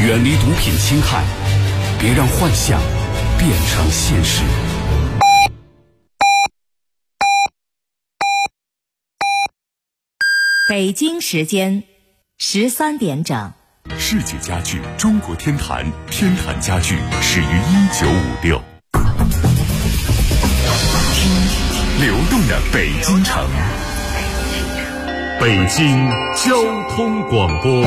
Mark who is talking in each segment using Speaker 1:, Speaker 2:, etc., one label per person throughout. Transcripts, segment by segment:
Speaker 1: 远离毒品侵害，别让幻想变成现实。
Speaker 2: 北京时间13点整。
Speaker 3: 世界家具中国天坛，天坛家具始于1956。流动的北京城，北京交通广播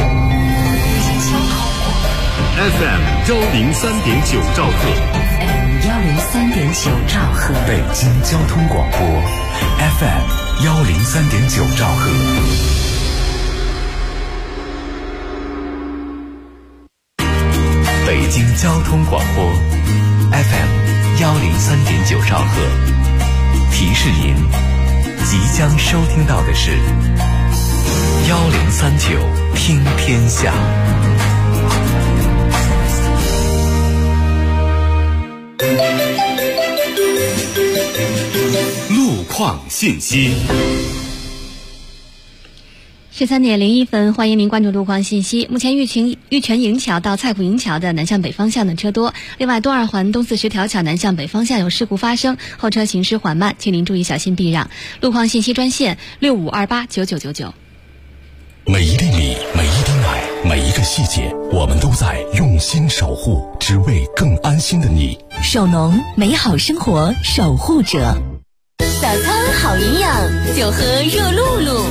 Speaker 3: FM 103.9兆赫
Speaker 2: 103.9兆赫，
Speaker 3: 北京交通广播 FM 103.9兆赫。北京交通广播 FM 103.9兆赫，提示您即将收听到的是1039听天下。路况信息。
Speaker 4: 13点01分，欢迎您关注路况信息。目前玉泉营桥到蔡浦营桥的南向北方向的车多，另外东二环东四十条桥南向北方向有事故发生，后车行驶缓慢，请您注意小心避让。路况信息专线65289999。
Speaker 3: 每一粒米，每一滴奶，每一个细节，我们都在用心守护，只为更安心的你。
Speaker 2: 首农，美好生活守护者。
Speaker 5: 早餐好营养，就喝热露露。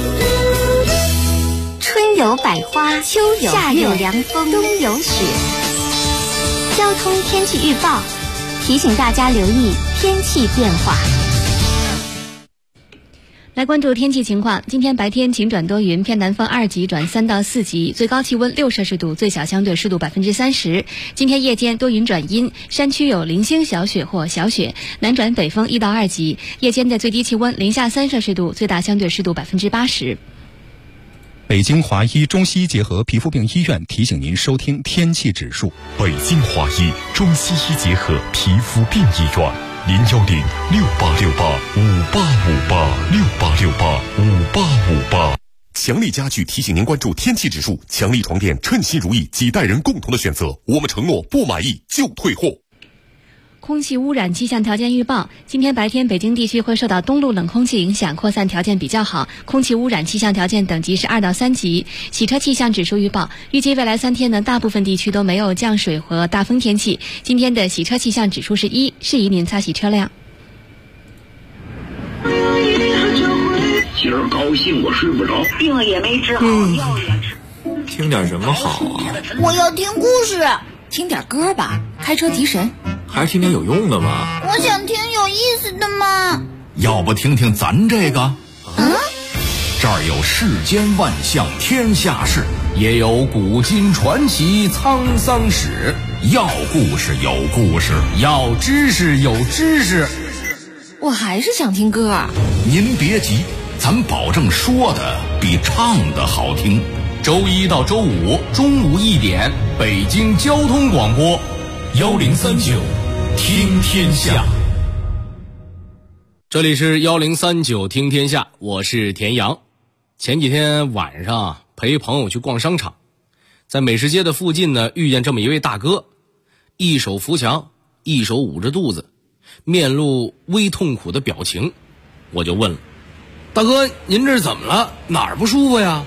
Speaker 5: 春有百花，秋有夏有凉风，冬有雪。交通天气预报提醒大家留意天气变化。
Speaker 4: 来关注天气情况，今天白天晴转多云，偏南风2级转3到4级，最高气温6摄氏度，最小相对湿度30%。今天夜间多云转阴，山区有零星小雪或小雪，南转北风1到2级，夜间的最低气温零下3摄氏度，最大相对湿度80%。
Speaker 6: 北京华医中西医结合皮肤病医院提醒您收听天气指数。
Speaker 3: 北京华医中西医结合皮肤病医院，0106868585858，6885858。强力家具提醒您关注天气指数，强力床垫称心如意，几代人共同的选择，我们承诺不满意就退货。
Speaker 4: 空气污染气象条件预报，今天白天北京地区会受到东路冷空气影响，扩散条件比较好，空气污染气象条件等级是2到3级。洗车气象指数预报，预计未来3天呢，大部分地区都没有降水和大风天气。今天的洗车气象指数是1，适宜您擦洗车辆。
Speaker 7: 今儿高兴我睡不着，
Speaker 8: 病也没治好，药也吃。
Speaker 9: 听点什么好啊？
Speaker 10: 我要听故事。
Speaker 2: 听点歌吧，开车提神。
Speaker 9: 还是听点有用的吧。
Speaker 10: 我想听有意思的嘛。
Speaker 11: 要不听听咱这个？这儿有世间万象天下事，也有古今传奇沧桑史。要故事有故事，要知识有知识。
Speaker 2: 我还是想听歌。
Speaker 11: 您别急，咱保证说的比唱的好听。周1到周5中午1点，北京交通广播1039听天下。
Speaker 12: 这里是1039听天下，我是田阳。前几天晚上陪朋友去逛商场，在美食街的附近呢，遇见这么一位大哥，一手扶墙，一手捂着肚子，面露微痛苦的表情。我就问了，大哥您这是怎么了？哪儿不舒服呀？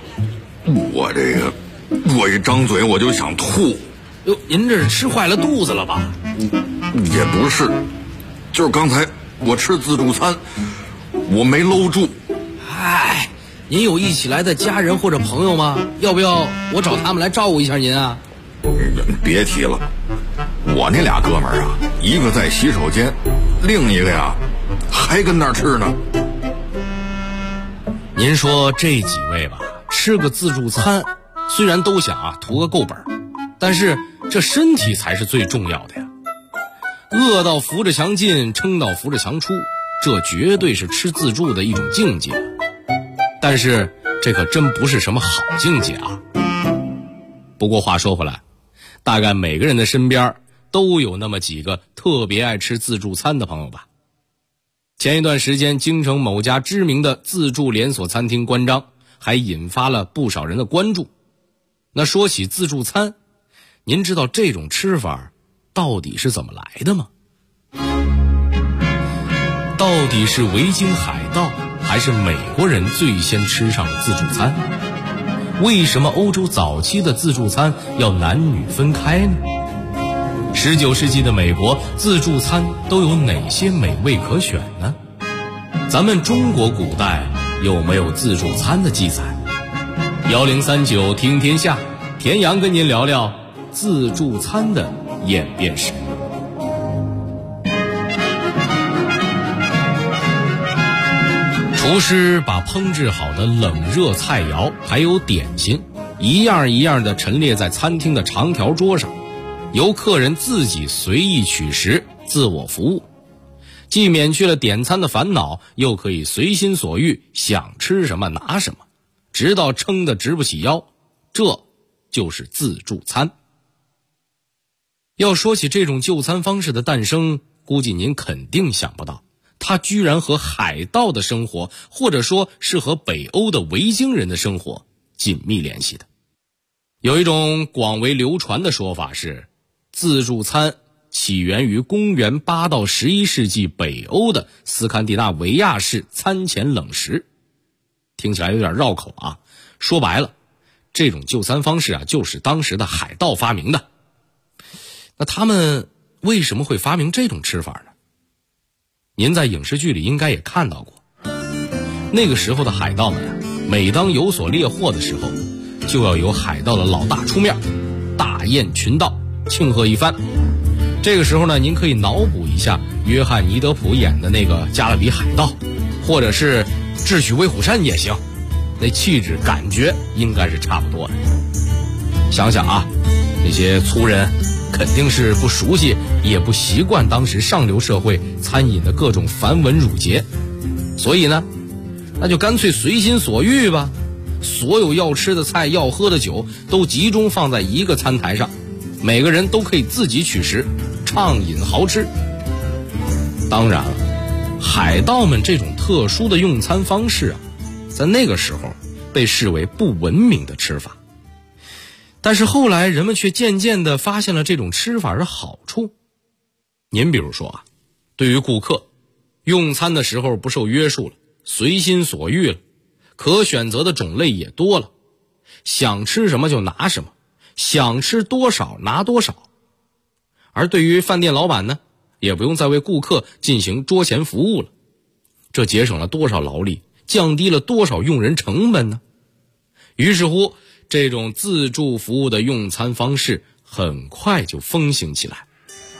Speaker 13: 我一张嘴我就想吐。
Speaker 12: 哟，您这是吃坏了肚子了吧？
Speaker 13: 也不是，就是刚才我吃自助餐，我没搂住。
Speaker 12: 嗨，您有一起来的家人或者朋友吗？要不要我找他们来照顾一下您啊？
Speaker 13: 别提了，我那俩哥们儿啊，一个在洗手间，另一个呀还跟那儿吃呢。
Speaker 12: 您说这几位吧，吃个自助餐，虽然都想图个够本，但是这身体才是最重要的呀。饿到扶着墙进，撑到扶着墙出，这绝对是吃自助的一种境界。但是这可真不是什么好境界啊。不过话说回来，大概每个人的身边都有那么几个特别爱吃自助餐的朋友吧。前一段时间，京城某家知名的自助连锁餐厅关张，还引发了不少人的关注。那说起自助餐， 您知道这种吃法到底是怎么来的吗？到底是维京海盗还是美国人最先吃上了自助餐？为什么欧洲早期的自助餐要男女分开呢？19世纪的美国自助餐都有哪些美味可选呢？咱们中国古代有没有自助餐的记载？1039听天下，田阳跟您聊聊自助餐的演变史。厨师把烹制好的冷热菜肴还有点心一样一样地陈列在餐厅的长条桌上，由客人自己随意取食，自我服务，既免去了点餐的烦恼，又可以随心所欲，想吃什么拿什么，直到撑得直不起腰。这就是自助餐。要说起这种就餐方式的诞生，估计您肯定想不到，它居然和海盗的生活，或者说是和北欧的维京人的生活紧密联系的。有一种广为流传的说法是，自助餐起源于公元8到11世纪北欧的斯堪的纳维亚式餐前冷食。听起来有点绕口啊，说白了，这种就餐方式啊，就是当时的海盗发明的。那他们为什么会发明这种吃法呢？您在影视剧里应该也看到过，那个时候的海盗们啊，每当有所猎获的时候，就要由海盗的老大出面，大宴群盗，庆贺一番。这个时候呢，您可以脑补一下约翰尼德普演的那个加勒比海盗，或者是智取威虎山也行，那气质感觉应该是差不多的。想想啊，那些粗人肯定是不熟悉也不习惯当时上流社会餐饮的各种繁文缛节，所以呢，那就干脆随心所欲吧，所有要吃的菜要喝的酒都集中放在一个餐台上，每个人都可以自己取食，畅饮豪吃。当然了，海盗们这种特殊的用餐方式啊，在那个时候被视为不文明的吃法。但是后来人们却渐渐地发现了这种吃法的好处。您比如说啊，对于顾客，用餐的时候不受约束了，随心所欲了，可选择的种类也多了，想吃什么就拿什么，想吃多少拿多少。而对于饭店老板呢，也不用再为顾客进行桌前服务了，这节省了多少劳力，降低了多少用人成本呢？于是乎，这种自助服务的用餐方式很快就风行起来。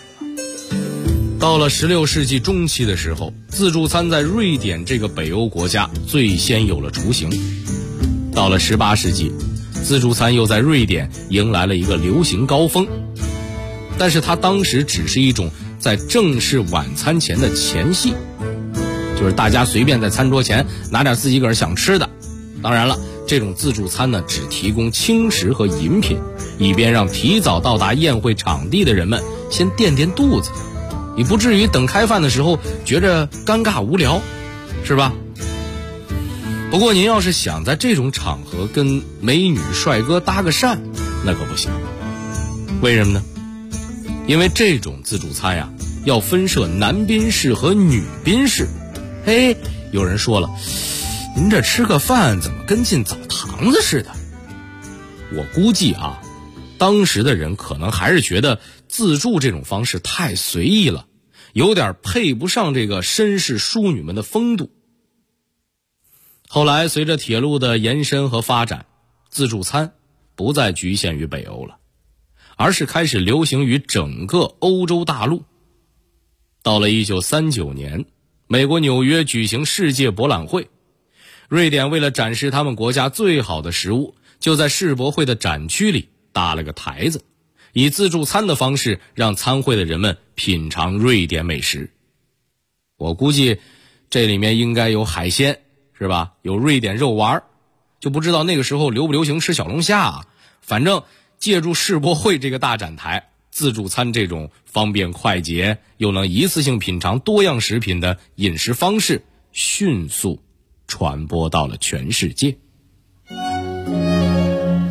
Speaker 12: 到了16世纪中期的时候，自助餐在瑞典这个北欧国家最先有了雏形。到了18世纪，自助餐又在瑞典迎来了一个流行高峰，但是它当时只是一种在正式晚餐前的前戏，就是大家随便在餐桌前拿点自己个儿想吃的。当然了，这种自助餐呢，只提供轻食和饮品，以便让提早到达宴会场地的人们先垫垫肚子，也不至于等开饭的时候觉着尴尬无聊，是吧？不过您要是想在这种场合跟美女帅哥搭个讪，那可不行。为什么呢？因为这种自助餐呀，要分设男宾室和女宾室。嘿，有人说了，您这吃个饭怎么跟进澡堂子似的？我估计啊，当时的人可能还是觉得自助这种方式太随意了，有点配不上这个绅士淑女们的风度。后来随着铁路的延伸和发展，自助餐不再局限于北欧了，而是开始流行于整个欧洲大陆。到了1939年，美国纽约举行世界博览会，瑞典为了展示他们国家最好的食物，就在世博会的展区里搭了个台子，以自助餐的方式让参会的人们品尝瑞典美食。我估计这里面应该有海鲜，是吧？有瑞典肉丸，就不知道那个时候流不流行吃小龙虾啊。反正借助世博会这个大展台，自助餐这种方便快捷又能一次性品尝多样食品的饮食方式迅速传播到了全世界。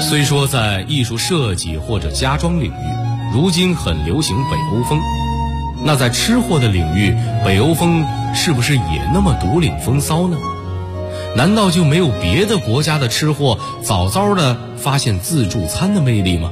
Speaker 12: 虽说在艺术设计或者家装领域，如今很流行北欧风，那在吃货的领域，北欧风是不是也那么独领风骚呢？难道就没有别的国家的吃货早早的发现自助餐的魅力吗？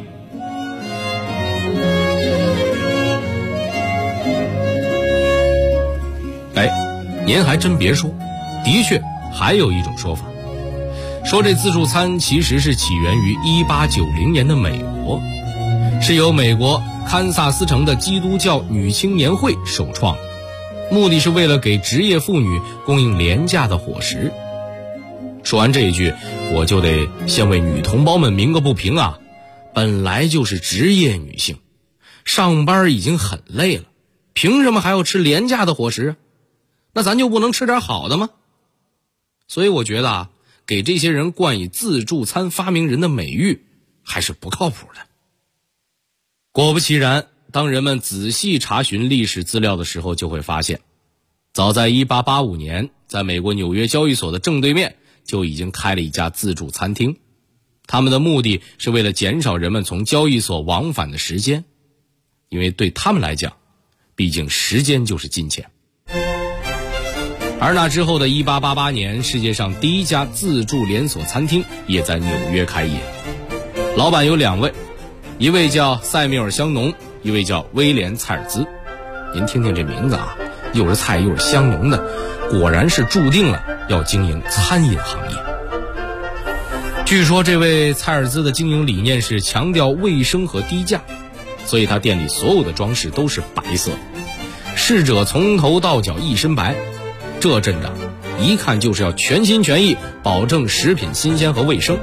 Speaker 12: 您还真别说，的确还有一种说法，说这自助餐其实是起源于1890年的美国，是由美国堪萨斯城的基督教女青年会首创，目的是为了给职业妇女供应廉价的伙食。说完这一句，我就得先为女同胞们鸣个不平啊，本来就是职业女性，上班已经很累了，凭什么还要吃廉价的伙食啊？那咱就不能吃点好的吗？所以我觉得啊，给这些人冠以自助餐发明人的美誉还是不靠谱的。果不其然，当人们仔细查询历史资料的时候，就会发现，早在1885年，在美国纽约交易所的正对面就已经开了一家自助餐厅，他们的目的是为了减少人们从交易所往返的时间，因为对他们来讲，毕竟时间就是金钱。而那之后的1888年，世界上第一家自助连锁餐厅也在纽约开业，老板有2位，一位叫塞缪尔·香农，一位叫威廉·蔡尔兹。您听听这名字啊，又是菜又是香浓的，果然是注定了要经营餐饮行业。据说这位蔡尔兹的经营理念是强调卫生和低价，所以他店里所有的装饰都是白色的，侍者从头到脚一身白，这阵仗一看就是要全心全意保证食品新鲜和卫生。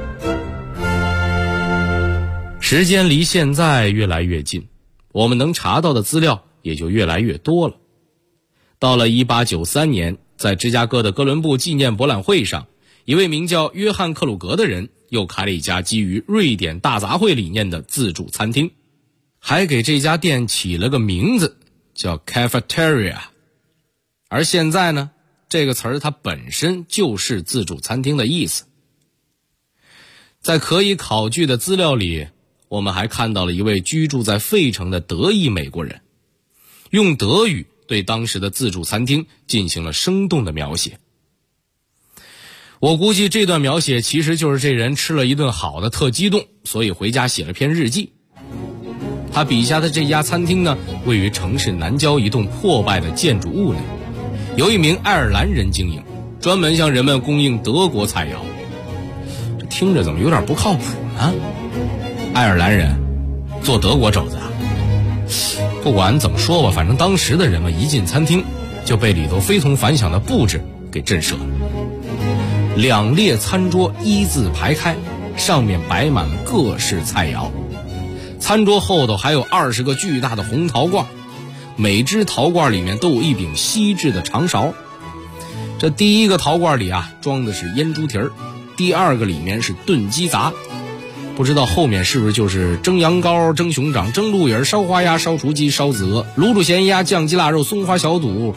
Speaker 12: 时间离现在越来越近，我们能查到的资料也就越来越多了。到了1893年，在芝加哥的哥伦布纪念博览会上，一位名叫约翰·克鲁格的人又开了一家基于瑞典大杂烩理念的自助餐厅，还给这家店起了个名字叫 Cafeteria。 而现在呢，这个词儿它本身就是自助餐厅的意思。在可以考据的资料里，我们还看到了一位居住在费城的德裔美国人，用德语对当时的自助餐厅进行了生动的描写。我估计这段描写其实就是这人吃了一顿好的特激动，所以回家写了篇日记。他笔下的这家餐厅呢，位于城市南郊一栋破败的建筑物内，由一名爱尔兰人经营，专门向人们供应德国菜肴。这听着怎么有点不靠谱呢？爱尔兰人做德国肘子啊？不管怎么说吧，反正当时的人们一进餐厅就被里头非同凡响的布置给震慑了。2列餐桌一字排开，上面摆满了各式菜肴，餐桌后头还有20个巨大的红陶罐，每只陶罐里面都有一柄锡制的长勺。这第一个陶罐里啊，装的是腌猪蹄儿，第2个里面是炖鸡杂，不知道后面是不是就是蒸羊羔、蒸熊掌、蒸鹿眼、烧花鸭、烧雏鸡、烧子鹅、卤煮咸鸭、酱鸡腊肉、松花小肚。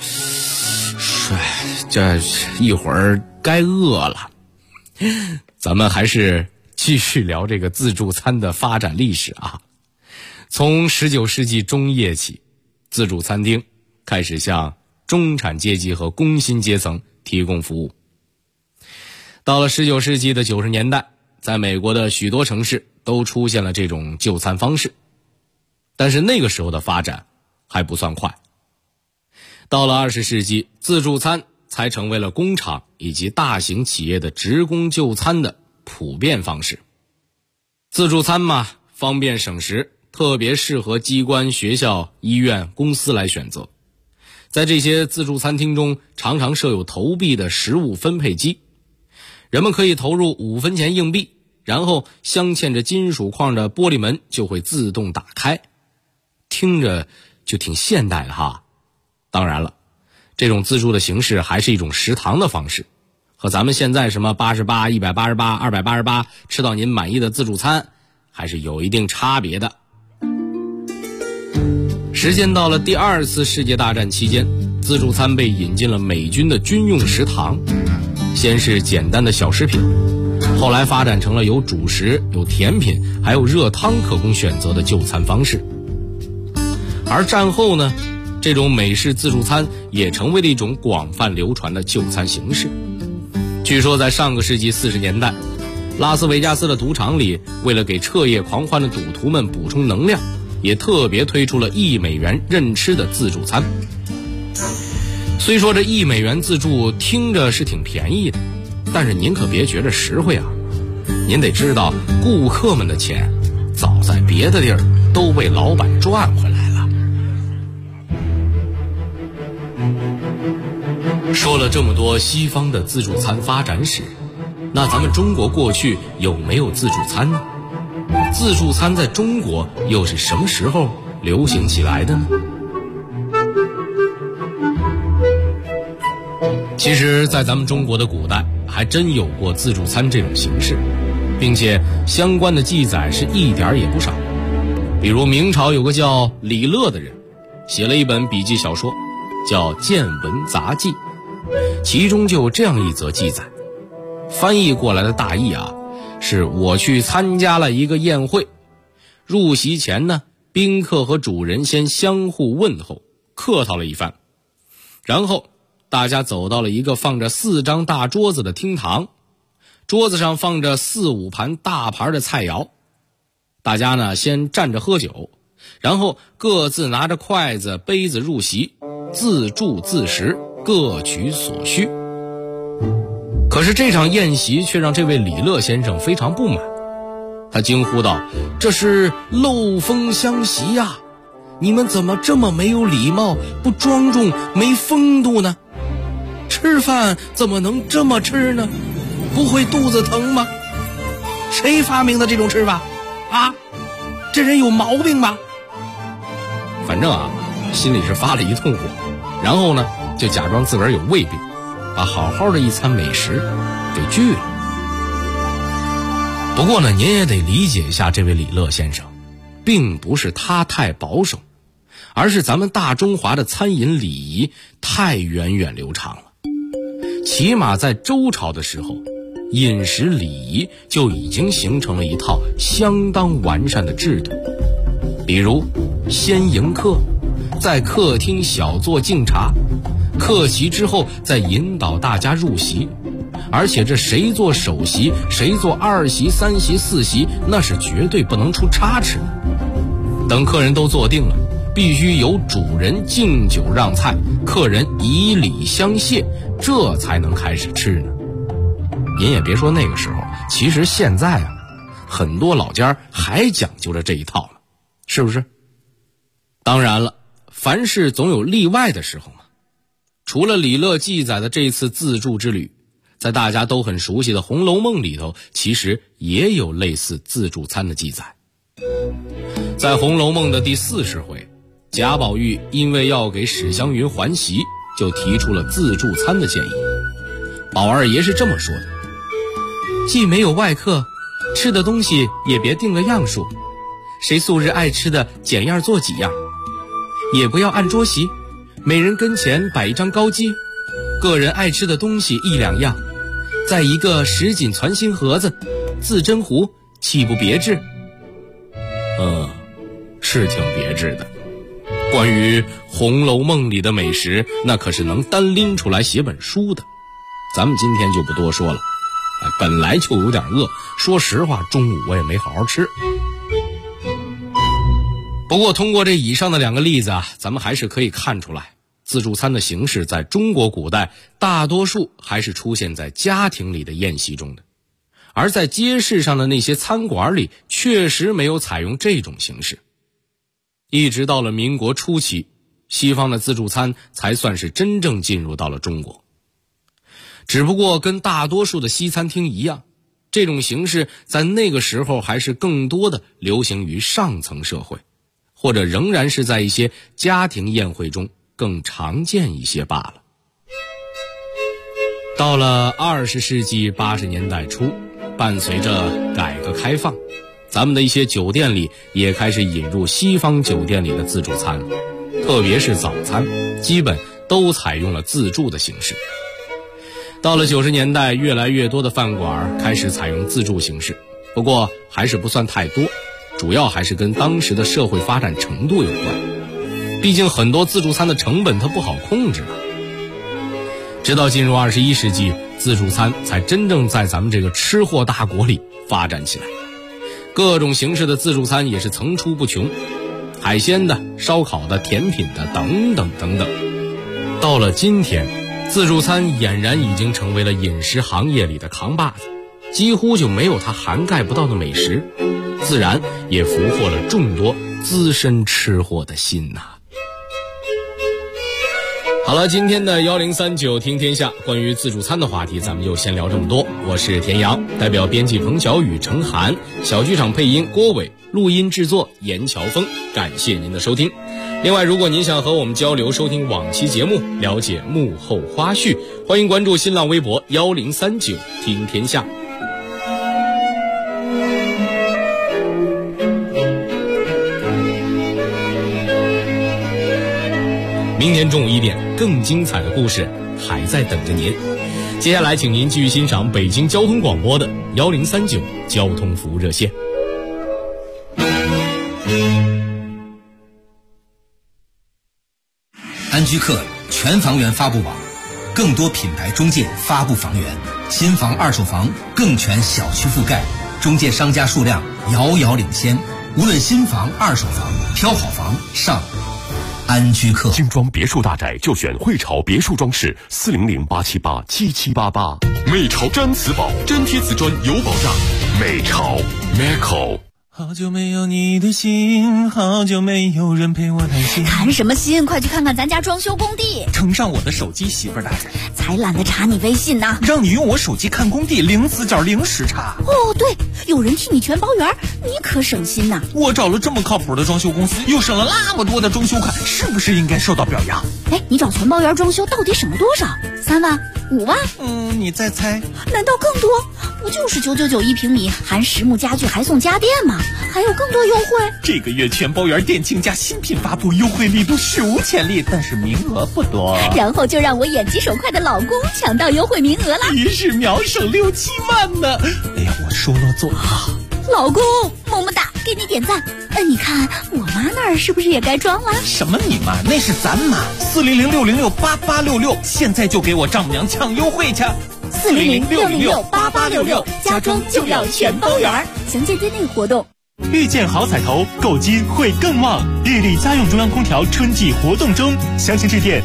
Speaker 12: 这一会儿该饿了。咱们还是继续聊这个自助餐的发展历史啊。从19世纪中叶起，自助餐厅开始向中产阶级和工薪阶层提供服务。到了19世纪的90年代，在美国的许多城市都出现了这种就餐方式，但是那个时候的发展还不算快。到了20世纪，自助餐才成为了工厂以及大型企业的职工就餐的普遍方式。自助餐嘛，方便省时，特别适合机关、学校、医院、公司来选择。在这些自助餐厅中，常常设有投币的食物分配机，人们可以投入5分钱硬币，然后镶嵌着金属框的玻璃门就会自动打开，听着就挺现代的哈。当然了，这种自助的形式还是一种食堂的方式，和咱们现在什么88、188、288吃到您满意的自助餐还是有一定差别的。时间到了第2次世界大战期间，自助餐被引进了美军的军用食堂。先是简单的小食品， 后来发展成了有主食、有甜品还有热汤可供选择的就餐方式。而战后呢，这种美式自助餐也成为了一种广泛流传的就餐形式。据说在上个世纪40年代，拉斯维加斯的赌场里，为了给彻夜狂欢的赌徒们补充能量，也特别推出了$1任吃的自助餐。虽说这$1自助听着是挺便宜的，但是您可别觉着实惠啊，您得知道顾客们的钱早在别的地儿都被老板赚回来了。说了这么多西方的自助餐发展史，那咱们中国过去有没有自助餐呢？自助餐在中国又是什么时候流行起来的呢？其实在咱们中国的古代还真有过自助餐这种形式，并且相关的记载是一点也不少。比如明朝有个叫李乐的人，写了一本笔记小说叫《见闻杂记》，其中就有这样一则记载，翻译过来的大意啊，是我去参加了一个宴会，入席前呢，宾客和主人先相互问候，客套了一番，然后大家走到了一个放着4张大桌子的厅堂，桌子上放着4、5盘大盘的菜肴，大家呢先站着喝酒，然后各自拿着筷子杯子入席，自助自食，各取所需。可是这场宴席却让这位李乐先生非常不满，他惊呼道：这是漏风相袭呀，你们怎么这么没有礼貌，不庄重，没风度呢？吃饭怎么能这么吃呢？不会肚子疼吗？谁发明的这种吃法啊？这人有毛病吧？反正啊，心里是发了一通火，然后呢就假装自个儿有胃病，把好好的一餐美食给拒了。不过呢，您也得理解一下这位李乐先生，并不是他太保守，而是咱们大中华的餐饮礼仪太源远流长了。起码在周朝的时候，饮食礼仪就已经形成了一套相当完善的制度。比如先迎客，在客厅小坐敬茶，客席之后再引导大家入席，而且这谁坐首席，谁坐2席、3席、4席，那是绝对不能出差池的。等客人都坐定了，必须由主人敬酒让菜，客人以礼相谢，这才能开始吃呢。您也别说那个时候，其实现在啊，很多老家还讲究着这一套呢，是不是？当然了，凡事总有例外的时候嘛。除了李乐记载的这次自助之旅，在大家都很熟悉的《红楼梦》里头，其实也有类似自助餐的记载。在《红楼梦》的第40回，贾宝玉因为要给史湘云还席，就提出了自助餐的建议。宝二爷是这么说的：既没有外客，吃的东西也别定个样数，谁素日爱吃的拣样做几样，也不要按桌席，每人跟前摆一张高机，个人爱吃的东西1、2样，再一个什锦攒心盒子、自斟壶，岂不别致？是挺别致的。关于《红楼梦》里的美食，那可是能单拎出来写本书的。咱们今天就不多说了，本来就有点饿，说实话中午我也没好好吃。不过通过这以上的2个例子啊，咱们还是可以看出来，自助餐的形式在中国古代大多数还是出现在家庭里的宴席中的，而在街市上的那些餐馆里确实没有采用这种形式。一直到了民国初期，西方的自助餐才算是真正进入到了中国。只不过跟大多数的西餐厅一样，这种形式在那个时候还是更多的流行于上层社会，或者仍然是在一些家庭宴会中更常见一些罢了。到了20世纪80年代初，伴随着改革开放，咱们的一些酒店里也开始引入西方酒店里的自助餐，特别是早餐基本都采用了自助的形式。 到了90年代，越来越多的饭馆开始采用自助形式，不过还是不算太多，主要还是跟当时的社会发展程度有关。毕竟很多自助餐的成本它不好控制啊。直到进入21世纪，自助餐才真正在咱们这个吃货大国里发展起来。各种形式的自助餐也是层出不穷，海鲜的、烧烤的、甜品的等等等等。到了今天，自助餐俨然已经成为了饮食行业里的扛把子，几乎就没有它涵盖不到的美食，自然也俘获了众多资深吃货的心呐。好了，今天的1039听天下关于自助餐的话题咱们就先聊这么多。我是田阳，代表编辑彭小雨、程涵，小剧场配音郭伟，录音制作严乔峰，感谢您的收听。另外，如果您想和我们交流，收听往期节目，了解幕后花絮，欢迎关注新浪微博1039听天下。明天中午1点，更精彩的故事还在等着您。接下来请您继续欣赏北京交通广播的1039交通服务热线。
Speaker 14: 安居客全房源发布网，更多品牌中介发布房源，新房二手房更全小区覆盖，中介商家数量遥遥领先。无论新房二手房，挑好房上安居客。
Speaker 3: 精装别墅大宅就选汇潮别墅装饰，400-878-7788。美潮毡瓷宝，粘贴瓷砖有保障。美潮 Meco。
Speaker 15: 好久没有你的心，好久没有人陪我谈心。
Speaker 10: 谈什么心？快去看看咱家装修工地。
Speaker 15: 呈上我的手机，媳妇儿大人。
Speaker 10: 才懒得查你微信呢。
Speaker 15: 让你用我手机看工地，零死角零时差。
Speaker 10: 哦，对，有人替你全包圆，你可省心呐。
Speaker 15: 我找了这么靠谱的装修公司，又省了那么多的装修款，是不是应该受到表扬？
Speaker 10: 哎，你找全包圆装修到底省了多少？3万、5万？
Speaker 15: 你再猜？
Speaker 10: 难道更多？不就是999一平米，含实木家具还送家电吗？还有更多优惠。
Speaker 15: 这个月全包圆店庆家新品发布，优惠力度史无前例，但是名额不多。
Speaker 10: 然后就让我眼疾手快的老公抢到优惠名额了，
Speaker 15: 一日秒省6-7万呢！哎呀，我说了做到。
Speaker 10: 老公，么么哒，给你点赞。你看我妈那儿是不是也该装了？
Speaker 15: 什么你妈？那是咱妈。400-606-8866，现在就给我丈母娘抢优惠去。
Speaker 10: 400-606-8866，家装就要全包圆。详见店内活动。
Speaker 16: 遇见好彩头，购金会更旺。日立家用中央空调春季活动中，详情致电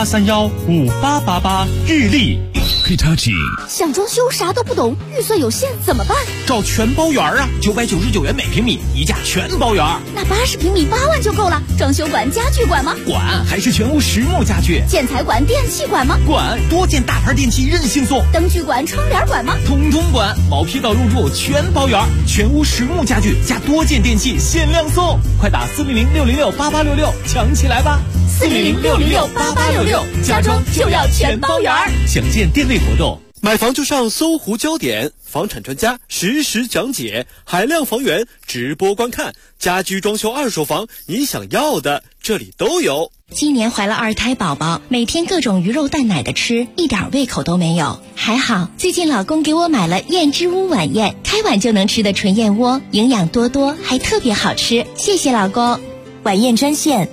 Speaker 16: 88315888。日立。
Speaker 10: 想装修啥都不懂，预算有限怎么办？
Speaker 15: 找全包圆啊，999元每平米，一价全包圆。
Speaker 10: 那80平米8万就够了。装修管、家具管吗？
Speaker 15: 管，还是全屋实木家具。
Speaker 10: 建材管、电器管吗？
Speaker 15: 管，多件大牌电器任性送。
Speaker 10: 灯具管、窗帘管吗？
Speaker 15: 统统管，毛坯到入住全包圆，全屋实木家具加多件电器限量送。快打400-606-8866抢起来吧
Speaker 10: ！400-606-8866，家装就要全包圆。
Speaker 15: 详见店内活动。
Speaker 17: 买房就上搜狐焦点，房产专家实时讲解，海量房源直播观看，家居装修二手房，你想要的这里都有。
Speaker 2: 今年怀了2胎宝宝，每天各种鱼肉蛋奶的吃，一点胃口都没有。还好最近老公给我买了燕之屋晚宴，开碗就能吃的纯燕窝，营养多多，还特别好吃。谢谢老公。
Speaker 18: 晚宴专线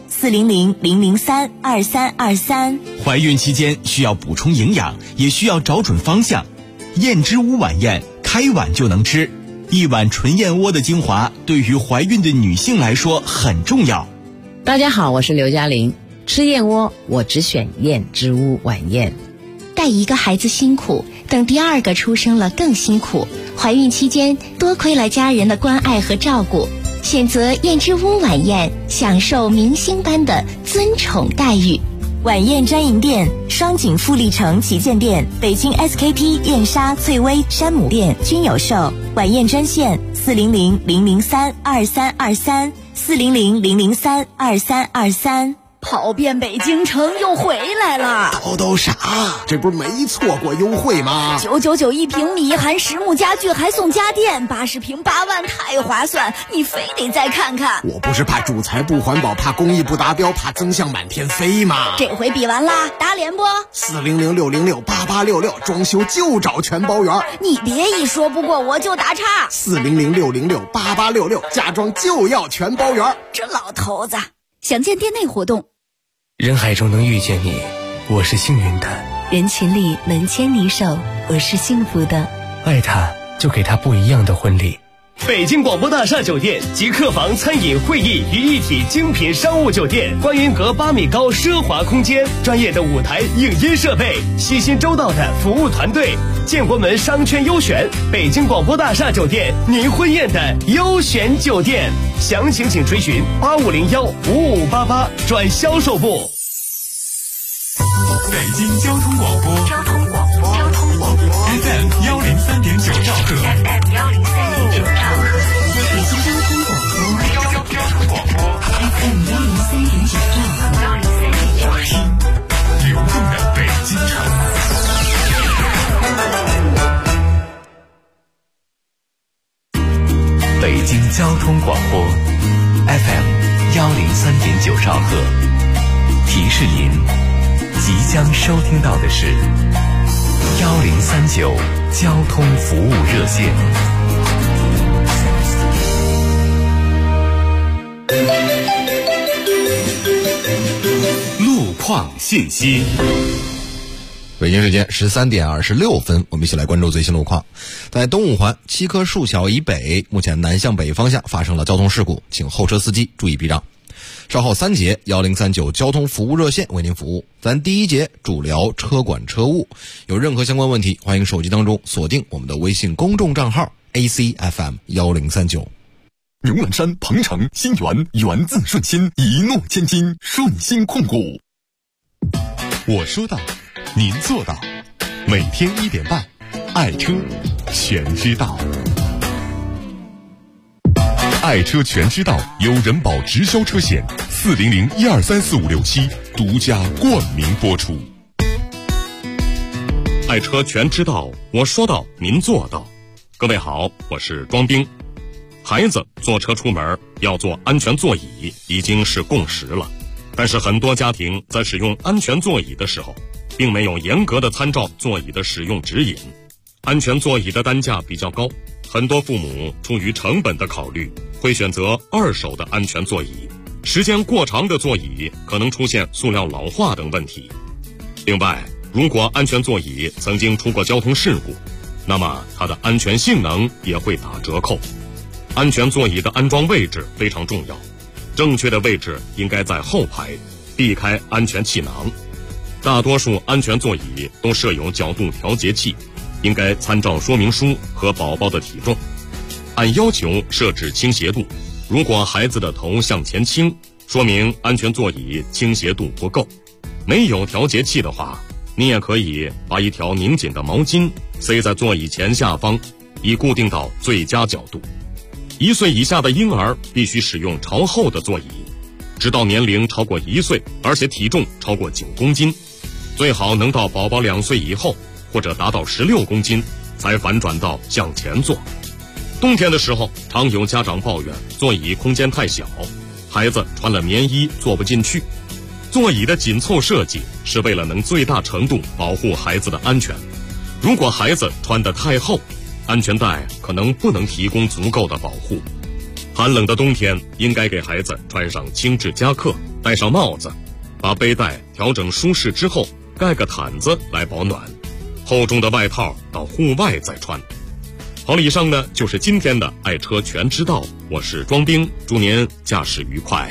Speaker 18: 400-003-2323。
Speaker 19: 怀孕期间需要补充营养，也需要找准方向。燕之屋晚宴，开碗就能吃，一碗纯燕窝的精华，对于怀孕的女性来说很重要。
Speaker 20: 大家好，我是刘嘉玲。吃燕窝，我只选燕之屋晚宴。
Speaker 2: 带一个孩子辛苦，等第2个出生了更辛苦。怀孕期间多亏了家人的关爱和照顾。选择燕之屋晚宴，享受明星般的尊宠待遇。
Speaker 18: 晚宴专营店：双井富力城旗舰店、北京 SKP 燕莎、翠微、山姆店均有售。晚宴专线400-003-2323，400-003-2323。
Speaker 10: 跑遍北京城又回来了。
Speaker 21: 都啥？这不是没错过优惠吗
Speaker 10: ？999一平米，含实木家具还送家电，80平8万，太划算！你非得再看看。
Speaker 21: 我不是怕主材不环保，怕工艺不达标，怕增项满天飞吗？
Speaker 10: 这回比完啦，打脸不？400-606-8866，装修就找全包圆。
Speaker 21: 你
Speaker 10: 别一说不过我就打岔。
Speaker 21: 400-606-8866，家装就要全包圆。
Speaker 10: 这老头子，详见店内活动。
Speaker 22: 人海中能遇见你，我是幸运的；
Speaker 18: 人群里能牵你手，我是幸福的。
Speaker 22: 爱他，就给他不一样的婚礼。
Speaker 15: 北京广播大厦酒店集客房、餐饮、会议于一体精品商务酒店，观云阁8米高奢华空间，专业的舞台影音设备，细心周到的服务团队，建国门商圈优选，北京广播大厦酒店，您婚宴的优选酒店。详情请垂询8501-5588转销售部。
Speaker 16: 北京交通广播FM 103.9兆赫，
Speaker 18: 北京交通广播FM 103.9兆赫，
Speaker 16: 听流动的北京城。
Speaker 23: 北京交通广播 FM 103.9兆赫，提示您即将收听到的是1039交通服务热线。
Speaker 3: 路况信息。
Speaker 24: 北京时间13点26分，我们一起来关注最新路况。在东五环七棵树桥以北，目前南向北方向发生了交通事故，请后车司机注意避让。稍后3节1039交通服务热线为您服务。咱第一节主聊车管车务，有任何相关问题，欢迎手机当中锁定我们的微信公众账号 ACFM 1039。
Speaker 3: 牛栏山、鹏程、新源，源自顺心，一诺千金，顺心控股。我说到，您做到。每天1点半，爱车全知道。爱车全知道由人保直销车险400-1234567独家冠名播出。爱车全知道，我说到您做到。各位好，我是庄兵。孩子坐车出门要坐安全座椅已经是共识了，但是很多家庭在使用安全座椅的时候，并没有严格的参照座椅的使用指引。安全座椅的单价比较高，很多父母出于成本的考虑，会选择二手的安全座椅，时间过长的座椅可能出现塑料老化等问题。另外，如果安全座椅曾经出过交通事故，那么它的安全性能也会打折扣。安全座椅的安装位置非常重要，正确的位置应该在后排，避开安全气囊。大多数安全座椅都设有角度调节器，应该参照说明书和宝宝的体重，按要求设置倾斜度。如果孩子的头向前倾，说明安全座椅倾斜度不够。没有调节器的话，你也可以把一条拧紧的毛巾塞在座椅前下方，以固定到最佳角度。1岁以下的婴儿必须使用朝后的座椅，直到年龄超过1岁，而且体重超过9公斤，最好能到宝宝2岁以后，或者达到16公斤，才反转到向前坐。冬天的时候，常有家长抱怨座椅空间太小，孩子穿了棉衣坐不进去。座椅的紧凑设计是为了能最大程度保护孩子的安全。如果孩子穿得太厚，安全带可能不能提供足够的保护。寒冷的冬天，应该给孩子穿上轻质夹克，戴上帽子，把背带调整舒适之后，盖个毯子来保暖。厚重的外套到户外再穿。好了，以上呢就是今天的爱车全知道，我是庄兵，祝您驾驶愉快。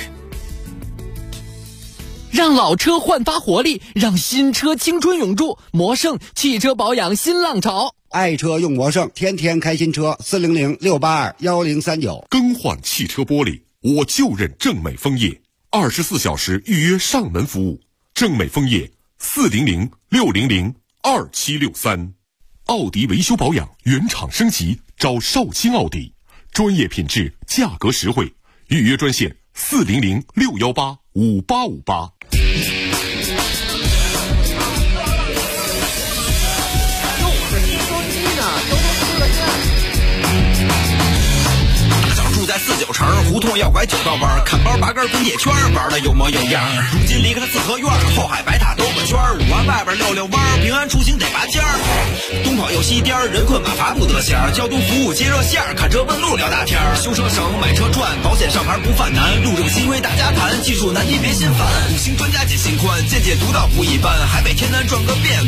Speaker 25: 让老车焕发活力，让新车青春永驻。魔盛汽车保养新浪潮，
Speaker 26: 爱车用魔盛，天天开新车。400-682-1039。
Speaker 3: 更换汽车玻璃，我就认正美枫叶，24小时预约上门服务。正美枫叶400-600-2763。奥迪维修保养原厂升级，找少卿奥迪，专业品质，价格实惠。预约专线 400-618-5858。
Speaker 1: 住在49城，胡同要拐9道弯，看包8根滚铁圈，玩的有模有样。如今离开了四合院，后海白塔兜个圈，5环外边溜溜弯，平安出行得拔尖儿。东跑又西颠，人困马乏不得闲，交通服务接热线，看车问路聊大天。修车省，买车赚，保险上牌不犯难，路正新规大家谈，技术难题别心烦。5星专家解心宽，见解独到不一般，海北天南转个遍。